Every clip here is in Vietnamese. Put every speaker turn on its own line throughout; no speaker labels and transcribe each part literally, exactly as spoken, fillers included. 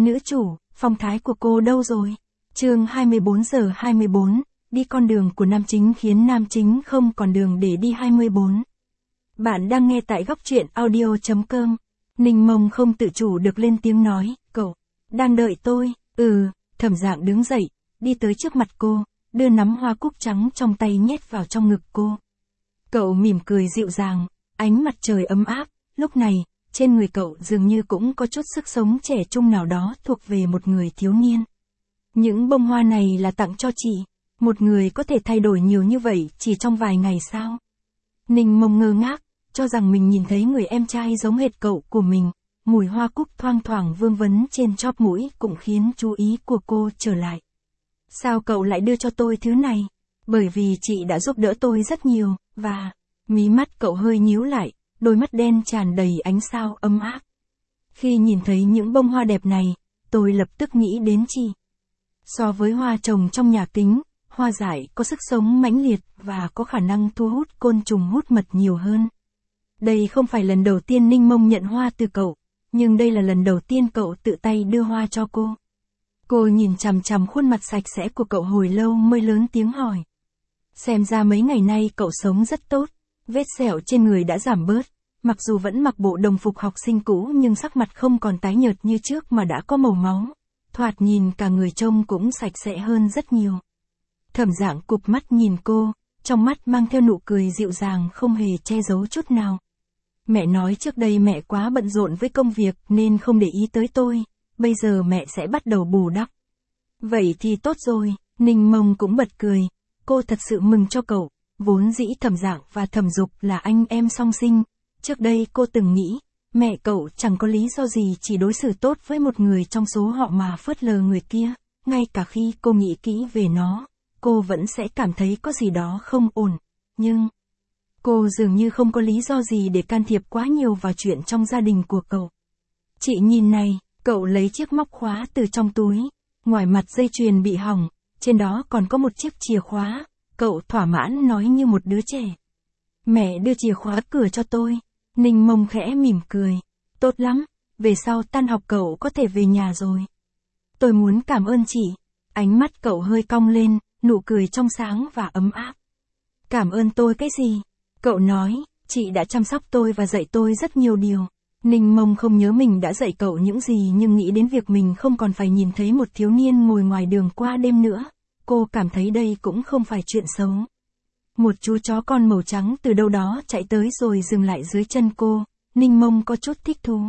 Nữ chủ, phong thái của cô đâu rồi? Chương hai mươi bốn giờ hai mươi bốn, đi con đường của nam chính khiến nam chính không còn đường để đi hai mươi bốn. Bạn đang nghe tại góc truyện audio chấm com. Ninh Mông không tự chủ được lên tiếng nói, cậu, đang đợi tôi, ừ, Thẩm Dạng đứng dậy, đi tới trước mặt cô, đưa nắm hoa cúc trắng trong tay nhét vào trong ngực cô. Cậu mỉm cười dịu dàng, ánh mặt trời ấm áp, lúc này, trên người cậu dường như cũng có chút sức sống trẻ trung nào đó thuộc về một người thiếu niên. Những bông hoa này là tặng cho chị, một người có thể thay đổi nhiều như vậy chỉ trong vài ngày sao? Ninh Mông ngơ ngác, cho rằng mình nhìn thấy người em trai giống hệt cậu của mình, mùi hoa cúc thoang thoảng vương vấn trên chóp mũi cũng khiến chú ý của cô trở lại. Sao cậu lại đưa cho tôi thứ này? Bởi vì chị đã giúp đỡ tôi rất nhiều, và... Mí mắt cậu hơi nhíu lại, đôi mắt đen tràn đầy ánh sao ấm áp. Khi nhìn thấy những bông hoa đẹp này, tôi lập tức nghĩ đến chị. So với hoa trồng trong nhà kính, hoa dại có sức sống mãnh liệt và có khả năng thu hút côn trùng hút mật nhiều hơn. Đây không phải lần đầu tiên Ninh Mông nhận hoa từ cậu, nhưng đây là lần đầu tiên cậu tự tay đưa hoa cho cô. Cô nhìn chằm chằm khuôn mặt sạch sẽ của cậu hồi lâu mới lớn tiếng hỏi. Xem ra mấy ngày nay cậu sống rất tốt, vết sẹo trên người đã giảm bớt, mặc dù vẫn mặc bộ đồng phục học sinh cũ nhưng sắc mặt không còn tái nhợt như trước mà đã có màu máu, thoạt nhìn cả người trông cũng sạch sẽ hơn rất nhiều. Thẩm Dạng cụp mắt nhìn cô, trong mắt mang theo nụ cười dịu dàng không hề che giấu chút nào. Mẹ nói trước đây mẹ quá bận rộn với công việc nên không để ý tới tôi, bây giờ mẹ sẽ bắt đầu bù đắp. Vậy thì tốt rồi, Ninh Mông cũng bật cười, cô thật sự mừng cho cậu, vốn dĩ Thẩm Dạng và Thẩm Dục là anh em song sinh, trước đây cô từng nghĩ, mẹ cậu chẳng có lý do gì chỉ đối xử tốt với một người trong số họ mà phớt lờ người kia, ngay cả khi cô nghĩ kỹ về nó, cô vẫn sẽ cảm thấy có gì đó không ổn, nhưng... Cô dường như không có lý do gì để can thiệp quá nhiều vào chuyện trong gia đình của cậu. Chị nhìn này, cậu lấy chiếc móc khóa từ trong túi, ngoài mặt dây chuyền bị hỏng, trên đó còn có một chiếc chìa khóa, cậu thỏa mãn nói như một đứa trẻ. Mẹ đưa chìa khóa cửa cho tôi, Ninh Mông khẽ mỉm cười, tốt lắm, về sau tan học cậu có thể về nhà rồi. Tôi muốn cảm ơn chị, ánh mắt cậu hơi cong lên, nụ cười trong sáng và ấm áp. Cảm ơn tôi cái gì? Cậu nói, chị đã chăm sóc tôi và dạy tôi rất nhiều điều. Ninh Mông không nhớ mình đã dạy cậu những gì nhưng nghĩ đến việc mình không còn phải nhìn thấy một thiếu niên ngồi ngoài đường qua đêm nữa. Cô cảm thấy đây cũng không phải chuyện xấu. Một chú chó con màu trắng từ đâu đó chạy tới rồi dừng lại dưới chân cô. Ninh Mông có chút thích thú.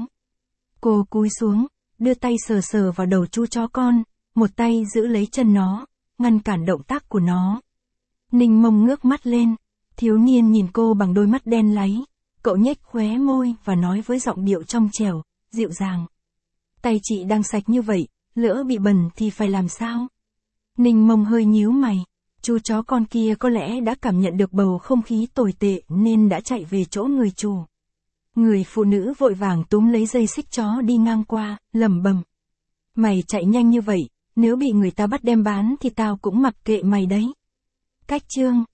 Cô cúi xuống, đưa tay sờ sờ vào đầu chú chó con, một tay giữ lấy chân nó, ngăn cản động tác của nó. Ninh Mông ngước mắt lên. Thiếu niên nhìn cô bằng đôi mắt đen láy, cậu nhếch khóe môi và nói với giọng điệu trong trẻo, dịu dàng. Tay chị đang sạch như vậy, lỡ bị bẩn thì phải làm sao? Ninh Mông hơi nhíu mày, chú chó con kia có lẽ đã cảm nhận được bầu không khí tồi tệ nên đã chạy về chỗ người chủ. Người phụ nữ vội vàng túm lấy dây xích chó đi ngang qua, lẩm bẩm. Mày chạy nhanh như vậy, nếu bị người ta bắt đem bán thì tao cũng mặc kệ mày đấy. Cách chương